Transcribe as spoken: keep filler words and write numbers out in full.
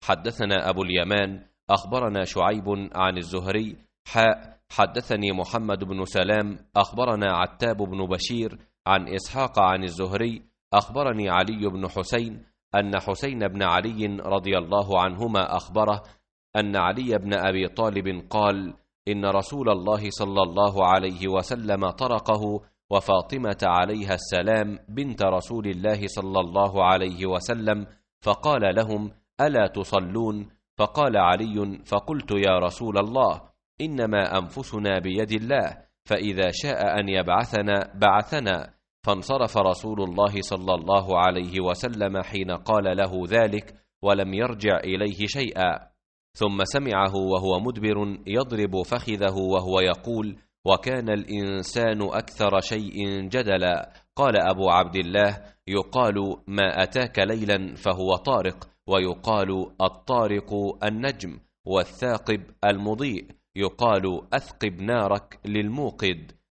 حدثنا أبو اليمان أخبرنا شعيب عن الزهري حاء حدثني محمد بن سلام أخبرنا عتاب بن بشير عن إسحاق عن الزهري أخبرني علي بن حسين أن حسين بن علي رضي الله عنهما أخبره أن علي بن أبي طالب قال: إن رسول الله صلى الله عليه وسلم طرقه وفاطمة عليها السلام بنت رسول الله صلى الله عليه وسلم، فقال لهم: ألا تصلون؟ فقال علي: فقلت يا رسول الله إنما أنفسنا بيد الله، فإذا شاء أن يبعثنا بعثنا. فانصرف رسول الله صلى الله عليه وسلم حين قال له ذلك ولم يرجع إليه شيئا، ثم سمعه وهو مدبر يضرب فخذه وهو يقول: وكان الإنسان أكثر شيء جدلا. قال أبو عبد الله: يقال ما أتاك ليلا فهو طارق، ويقال الطارق النجم، والثاقب المضيء، يقال أثقب نارك للموقد.